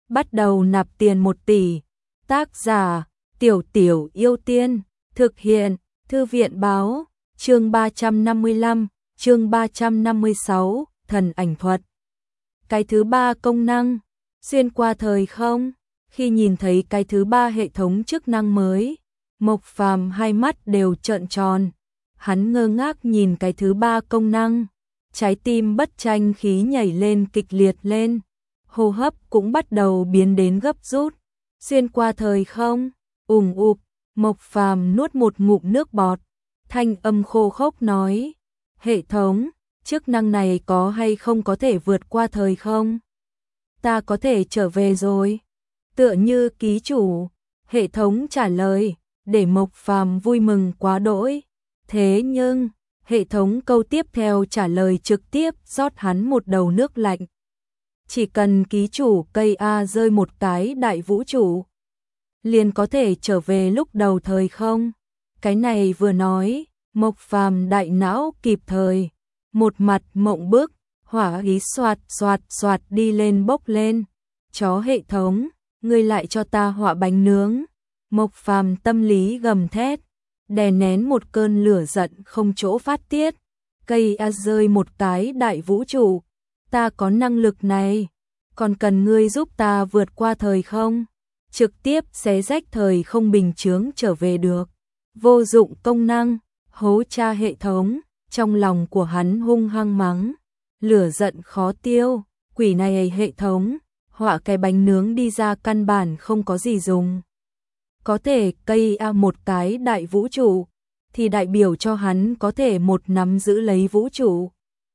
bắt đầu nạp tiền 1 tỷ. Tác giả, Tiểu Tiểu Yêu Tiên, thực hiện, Thư viện báo, chương 355, chương 356, thần ảnh thuật. Cái thứ 3 công năng, xuyên qua thời không. Khi nhìn thấy cái thứ 3 hệ thống chức năng mới, Mộc Phàm hai mắt đều trợn tròn. Hắn ngơ ngác nhìn cái thứ 3 công năng, trái tim bất tranh khí nhảy lên kịch liệt lên, hô hấp cũng bắt đầu biến đến gấp rút. Xuyên qua thời không, ủng ụp, Mộc Phàm nuốt một ngụm nước bọt, thanh âm khô khốc nói, hệ thống, chức năng này có hay không có thể vượt qua thời không? Ta có thể trở về rồi. Tựa như ký chủ, hệ thống trả lời, để Mộc Phàm vui mừng quá đỗi. Thế nhưng, hệ thống câu tiếp theo trả lời trực tiếp rót hắn một đầu nước lạnh. Chỉ cần ký chủ cây A rơi một cái đại vũ trụ, liền có thể trở về lúc đầu thời không. Cái này vừa nói, Mộc Phàm đại não kịp thời, một mặt mộng bức, hỏa khí xoạt xoạt xoạt đi lên bốc lên. Chó hệ thống, ngươi lại cho ta họa bánh nướng. Mộc Phàm tâm lý gầm thét, đè nén một cơn lửa giận không chỗ phát tiết. Cây A rơi một cái đại vũ trụ, ta có năng lực này, còn cần ngươi giúp ta vượt qua thời không, trực tiếp xé rách thời không bình chướng trở về được. Vô dụng công năng, hố cha hệ thống, trong lòng của hắn hung hăng mắng, lửa giận khó tiêu, quỷ này hệ thống, họa cái bánh nướng đi ra căn bản không có gì dùng. Có thể cây A một cái đại vũ trụ, thì đại biểu cho hắn có thể một nắm giữ lấy vũ trụ.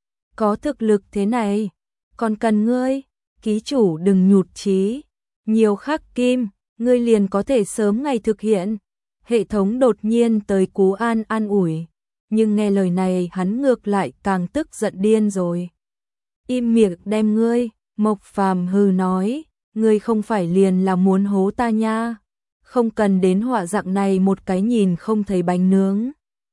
Có thực lực thế này, còn cần ngươi, ký chủ đừng nhụt chí, nhiều khắc kim, ngươi liền có thể sớm ngày thực hiện. Hệ thống đột nhiên tới cú an ủi, nhưng nghe lời này hắn ngược lại càng tức giận điên rồi. Im miệng đem ngươi, Mộc Phàm hừ nói, ngươi không phải liền là muốn hố ta nha, không cần đến họa dạng này một cái nhìn không thấy bánh nướng.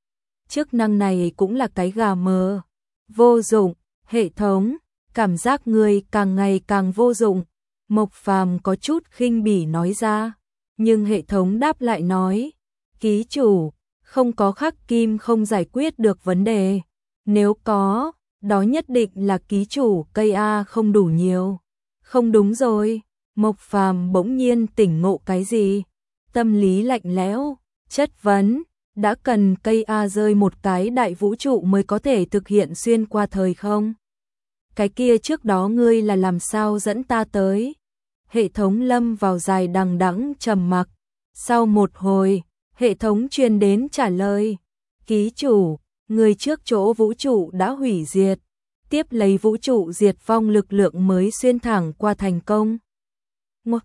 Chức năng này cũng là cái gà mờ, vô dụng, hệ thống, cảm giác ngươi càng ngày càng vô dụng. Mộc Phàm có chút khinh bỉ nói ra, nhưng hệ thống đáp lại nói, ký chủ, không có khắc kim không giải quyết được vấn đề, nếu có, đó nhất định là ký chủ cây A không đủ nhiều. Không đúng rồi, Mộc Phàm bỗng nhiên tỉnh ngộ cái gì, tâm lý lạnh lẽo, chất vấn, đã cần cây A rơi một cái đại vũ trụ mới có thể thực hiện xuyên qua thời không? Cái kia trước đó ngươi là làm sao dẫn ta tới? Hệ thống lâm vào dài đằng đẵng trầm mặc. Sau một hồi, hệ thống truyền đến trả lời, ký chủ, người trước chỗ vũ trụ đã hủy diệt, tiếp lấy vũ trụ diệt vong lực lượng mới xuyên thẳng qua thành công. Ngoặc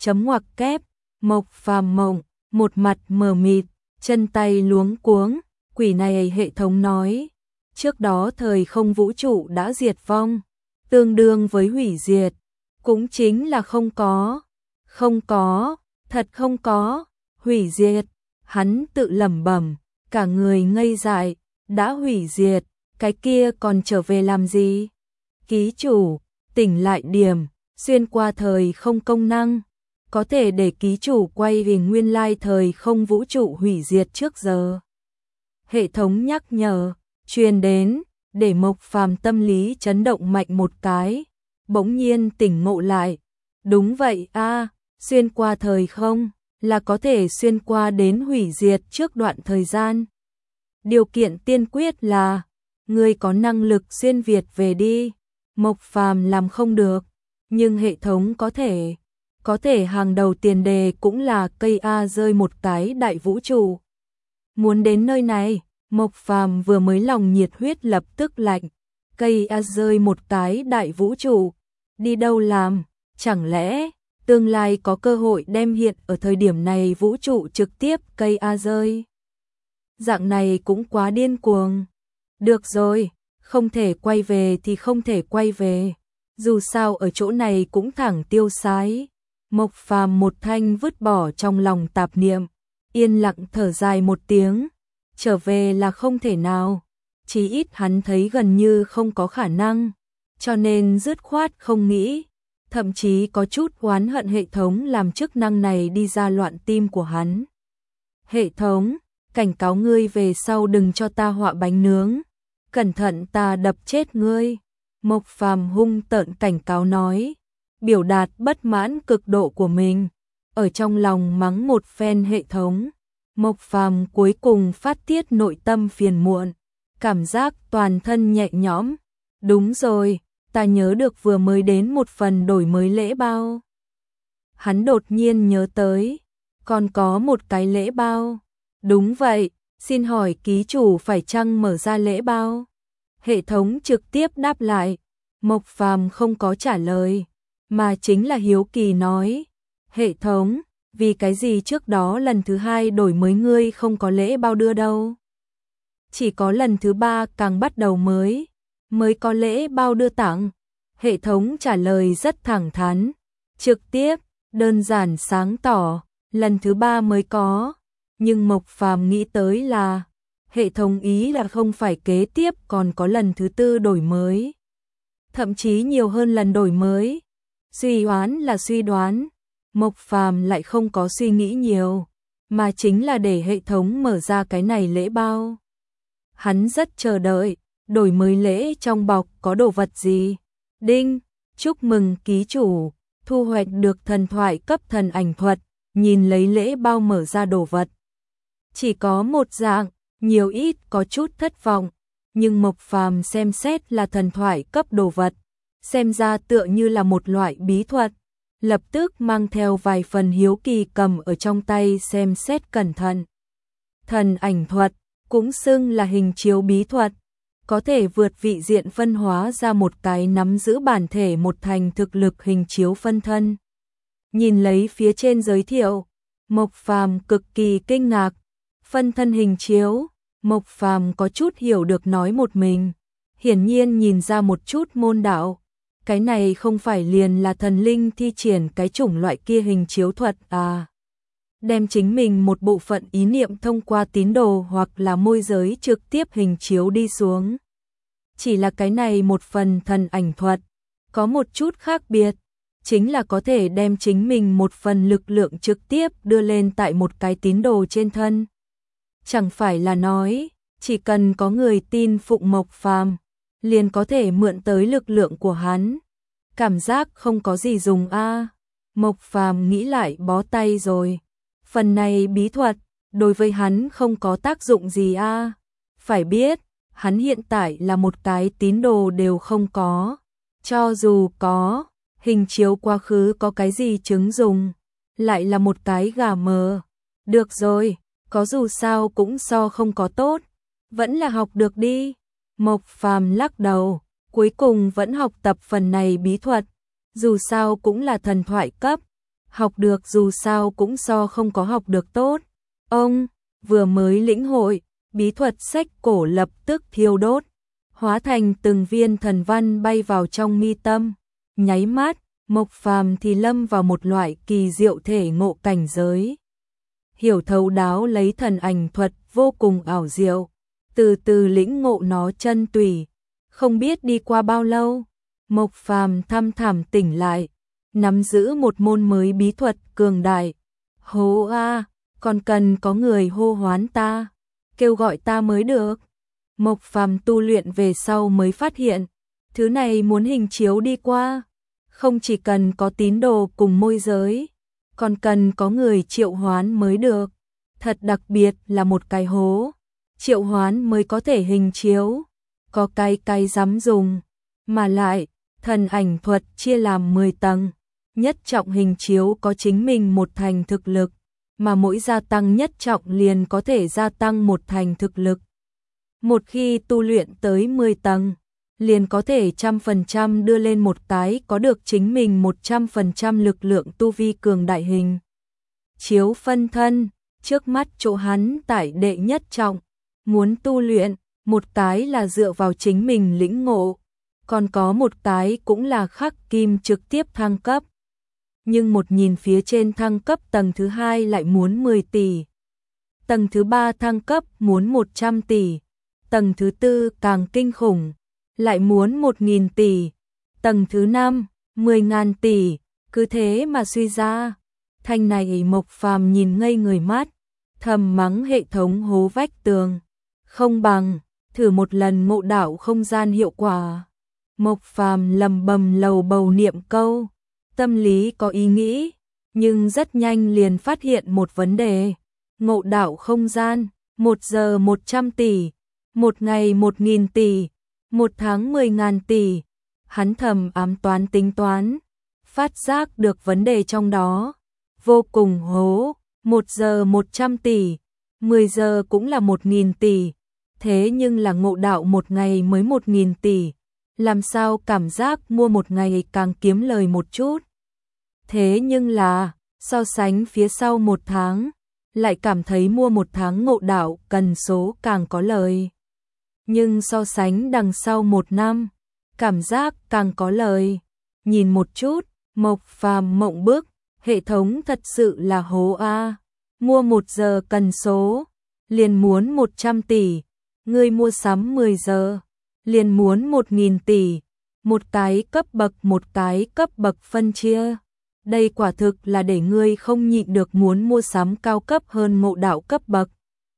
kép, Mộc Phàm mộng, một mặt mờ mịt, chân tay luống cuống, quỷ này hệ thống nói, trước đó thời không vũ trụ đã diệt vong, tương đương với hủy diệt, cũng chính là không có, thật không có, hủy diệt, hắn tự lẩm bẩm, cả người ngây dại, đã hủy diệt, cái kia còn trở về làm gì? Ký chủ, tỉnh lại điểm, xuyên qua thời không công năng, có thể để ký chủ quay về nguyên lai thời không vũ trụ hủy diệt trước giờ. Hệ thống nhắc nhở, truyền đến, để Mộc Phàm tâm lý chấn động mạnh một cái, bỗng nhiên tỉnh ngộ lại. Đúng vậy a, xuyên qua thời không, là có thể xuyên qua đến hủy diệt trước đoạn thời gian. Điều kiện tiên quyết là, ngươi có năng lực xuyên việt về đi. Mộc Phàm làm không được, nhưng hệ thống có thể hàng đầu tiền đề cũng là cây A rơi một cái đại vũ trụ. Muốn đến nơi này, Mộc Phàm vừa mới lòng nhiệt huyết lập tức lạnh, cây A rơi một cái đại vũ trụ, đi đâu làm, chẳng lẽ tương lai có cơ hội đem hiện ở thời điểm này vũ trụ trực tiếp cây A rơi. Dạng này cũng quá điên cuồng. Được rồi, không thể quay về thì không thể quay về, dù sao ở chỗ này cũng thẳng tiêu sái. Mộc Phàm một thanh vứt bỏ trong lòng tạp niệm, yên lặng thở dài một tiếng, trở về là không thể nào, chí ít hắn thấy gần như không có khả năng, cho nên dứt khoát không nghĩ. thậm chí có chút oán hận hệ thống làm chức năng này đi ra loạn tim của hắn. Hệ thống, cảnh cáo ngươi về sau đừng cho ta họa bánh nướng, cẩn thận ta đập chết ngươi. Mộc Phàm hung tợn cảnh cáo nói, biểu đạt bất mãn cực độ của mình, ở trong lòng mắng một phen hệ thống. Mộc Phàm cuối cùng phát tiết nội tâm phiền muộn, cảm giác toàn thân nhẹ nhõm. Đúng rồi, ta nhớ được vừa mới đến một phần đổi mới lễ bao. Hắn đột nhiên nhớ tới, còn có một cái lễ bao. Đúng vậy, xin hỏi ký chủ phải chăng mở ra lễ bao? Hệ thống trực tiếp đáp lại. Mộc Phàm không có trả lời, mà chính là hiếu kỳ nói, hệ thống, vì cái gì trước đó lần thứ 2 đổi mới ngươi không có lễ bao đưa đâu? Chỉ có lần thứ 3 càng bắt đầu mới có lễ bao đưa tặng. Hệ thống trả lời rất thẳng thắn, trực tiếp, đơn giản sáng tỏ, lần thứ 3 mới có. Nhưng Mộc Phàm nghĩ tới là, hệ thống ý là không phải kế tiếp còn có lần thứ 4 đổi mới. Thậm chí nhiều hơn lần đổi mới. Suy đoán là suy đoán, Mộc Phàm lại không có suy nghĩ nhiều, mà chính là để hệ thống mở ra cái này lễ bao. Hắn rất chờ đợi, đổi mới lễ trong bọc có đồ vật gì. Đinh, chúc mừng ký chủ, thu hoạch được thần thoại cấp thần ảnh thuật, nhìn lấy lễ bao mở ra đồ vật. Chỉ có một dạng, nhiều ít có chút thất vọng, nhưng Mộc Phàm xem xét là thần thoại cấp đồ vật, xem ra tựa như là một loại bí thuật, lập tức mang theo vài phần hiếu kỳ cầm ở trong tay xem xét cẩn thận. Thần ảnh thuật, cũng xưng là hình chiếu bí thuật, có thể vượt vị diện phân hóa ra một cái nắm giữ bản thể một thành thực lực hình chiếu phân thân. Nhìn lấy phía trên giới thiệu, Mộc Phàm cực kỳ kinh ngạc. Phân thân hình chiếu, Mộc Phàm có chút hiểu được nói một mình, hiển nhiên nhìn ra một chút môn đạo. Cái này không phải liền là thần linh thi triển cái chủng loại kia hình chiếu thuật à? Đem chính mình một bộ phận ý niệm thông qua tín đồ hoặc là môi giới trực tiếp hình chiếu đi xuống. Chỉ là cái này một phần thần ảnh thuật, có một chút khác biệt, chính là có thể đem chính mình một phần lực lượng trực tiếp đưa lên tại một cái tín đồ trên thân. Chẳng phải là nói, chỉ cần có người tin phụng Mộc Phàm, liền có thể mượn tới lực lượng của hắn. Cảm giác không có gì dùng a. Mộc Phàm nghĩ lại bó tay rồi. Phần này bí thuật, đối với hắn không có tác dụng gì a. Phải biết, hắn hiện tại là một cái tín đồ đều không có. Cho dù có, hình chiếu quá khứ có cái gì chứng dùng, lại là một cái gà mờ. Được rồi, có dù sao cũng so không có tốt, vẫn là học được đi. Mộc Phàm lắc đầu, cuối cùng vẫn học tập phần này bí thuật, dù sao cũng là thần thoại cấp, học được dù sao cũng so không có học được tốt. Ông vừa mới lĩnh hội, bí thuật sách cổ lập tức thiêu đốt, hóa thành từng viên thần văn bay vào trong mi tâm. Nháy mắt, Mộc Phàm thì lâm vào một loại kỳ diệu thể ngộ cảnh giới. Hiểu thấu đáo lấy thần ảnh thuật vô cùng ảo diệu, từ từ lĩnh ngộ nó chân tùy. Không biết đi qua bao lâu, Mộc Phàm thăm thẳm tỉnh lại, nắm giữ một môn mới bí thuật cường đại. Hô a, còn cần có người hô hoán ta, kêu gọi ta mới được. Mộc Phàm tu luyện về sau mới phát hiện, thứ này muốn hình chiếu đi qua, không chỉ cần có tín đồ cùng môi giới, còn cần có người triệu hoán mới được. Thật đặc biệt là một cái hố, triệu hoán mới có thể hình chiếu, có cái dám dùng. Mà lại, thần ảnh thuật chia làm 10 tầng, nhất trọng hình chiếu có chính mình một thành thực lực, mà mỗi gia tăng nhất trọng liền có thể gia tăng một thành thực lực. Một khi tu luyện tới 10 tầng, liền có thể 100% đưa lên một cái có được chính mình 100% lực lượng tu vi cường đại hình chiếu phân thân. Trước mắt chỗ hắn tại đệ nhất trọng, muốn tu luyện, một cái là dựa vào chính mình lĩnh ngộ, còn có một cái cũng là khắc kim trực tiếp thăng cấp. Nhưng một nhìn phía trên thăng cấp tầng thứ 2 lại muốn 10 tỷ, tầng thứ 3 thăng cấp muốn 100 tỷ, tầng thứ 4 càng kinh khủng, lại muốn 1000 tỷ, tầng thứ 5, 10.000 tỷ, cứ thế mà suy ra. Thanh này Mộc Phàm nhìn ngây người mắt, thầm mắng hệ thống hố vách tường. Không bằng, thử một lần ngộ đạo không gian hiệu quả. Mộc Phàm lầm bầm lầu bầu niệm câu, tâm lý có ý nghĩ, nhưng rất nhanh liền phát hiện một vấn đề. Ngộ đạo không gian, 1 giờ 100 tỷ, 1 ngày 1.000 tỷ, 1 tháng 10.000 tỷ. Hắn thầm ám toán tính toán, phát giác được vấn đề trong đó. Vô cùng hố, 1 giờ 100 tỷ, 10 giờ cũng là 1.000 tỷ. Thế nhưng là ngộ đạo một ngày mới 1.000 tỷ. Làm sao cảm giác mua một ngày càng kiếm lời một chút. Thế nhưng là, so sánh phía sau một tháng, lại cảm thấy mua một tháng ngộ đạo cần số càng có lời. Nhưng so sánh đằng sau một năm, cảm giác càng có lời. Nhìn một chút, Mộc Phàm mộng bức, hệ thống thật sự là hố a. Mua 1 giờ cần số, liền muốn 100 tỷ, ngươi mua sắm 10 giờ, liền muốn 1.000 tỷ, một cái cấp bậc phân chia. Đây quả thực là để ngươi không nhịn được muốn mua sắm cao cấp hơn ngộ đạo cấp bậc.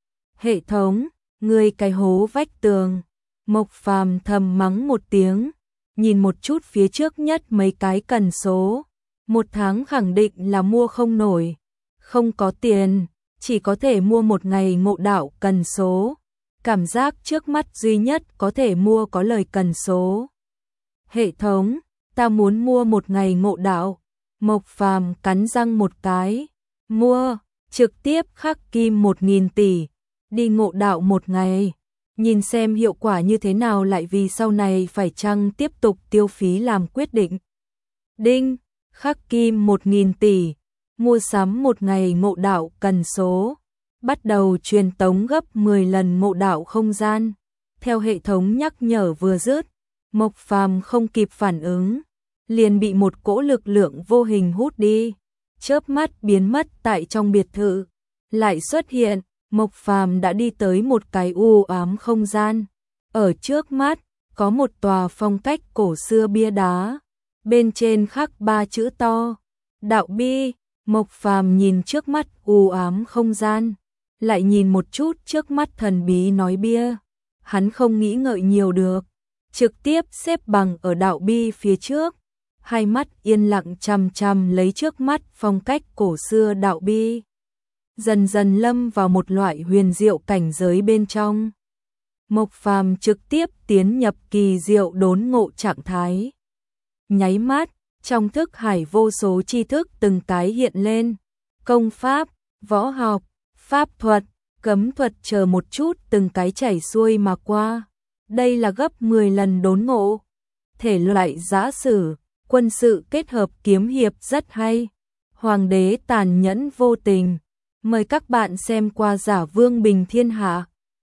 Hệ thống, ngươi cái hố vách tường. Mộc Phàm thầm mắng một tiếng, nhìn một chút phía trước nhất mấy cái cần số. Một tháng khẳng định là mua không nổi, không có tiền, chỉ có thể mua một ngày ngộ đạo cần số. Cảm giác trước mắt duy nhất có thể mua có lời cần số. Hệ thống, ta muốn mua một ngày ngộ đạo. Mộc Phàm cắn răng một cái, mua, trực tiếp khắc kim 1.000 tỷ, đi ngộ đạo một ngày, nhìn xem hiệu quả như thế nào, lại vì sau này phải chăng tiếp tục tiêu phí làm quyết định. Đinh, khắc kim 1.000 tỷ, mua sắm một ngày ngộ đạo cần số, bắt đầu truyền tống gấp 10 lần ngộ đạo không gian. Theo hệ thống nhắc nhở vừa dứt, Mộc Phàm không kịp phản ứng, liền bị một cỗ lực lượng vô hình hút đi, chớp mắt biến mất tại trong biệt thự. Lại xuất hiện, Mộc Phàm đã đi tới một cái u ám không gian. Ở trước mắt, có một tòa phong cách cổ xưa bia đá, bên trên khắc 3 chữ to, đạo bi. Mộc Phàm nhìn trước mắt u ám không gian, lại nhìn một chút trước mắt thần bí nói bia. Hắn không nghĩ ngợi nhiều được, trực tiếp xếp bằng ở đạo bi phía trước, hai mắt yên lặng chằm chằm lấy trước mắt phong cách cổ xưa đạo bi. Dần dần lâm vào một loại huyền diệu cảnh giới bên trong. Mộc Phàm trực tiếp tiến nhập kỳ diệu đốn ngộ trạng thái. Nháy mắt, trong thức hải vô số tri thức từng cái hiện lên, công pháp, võ học, pháp thuật, cấm thuật chờ một chút từng cái chảy xuôi mà qua. Đây là gấp 10 lần đốn ngộ. Thể loại giã sử, quân sự kết hợp kiếm hiệp rất hay. Hoàng đế tàn nhẫn vô tình. Mời các bạn xem qua Giả Vương Bình Thiên Hạ.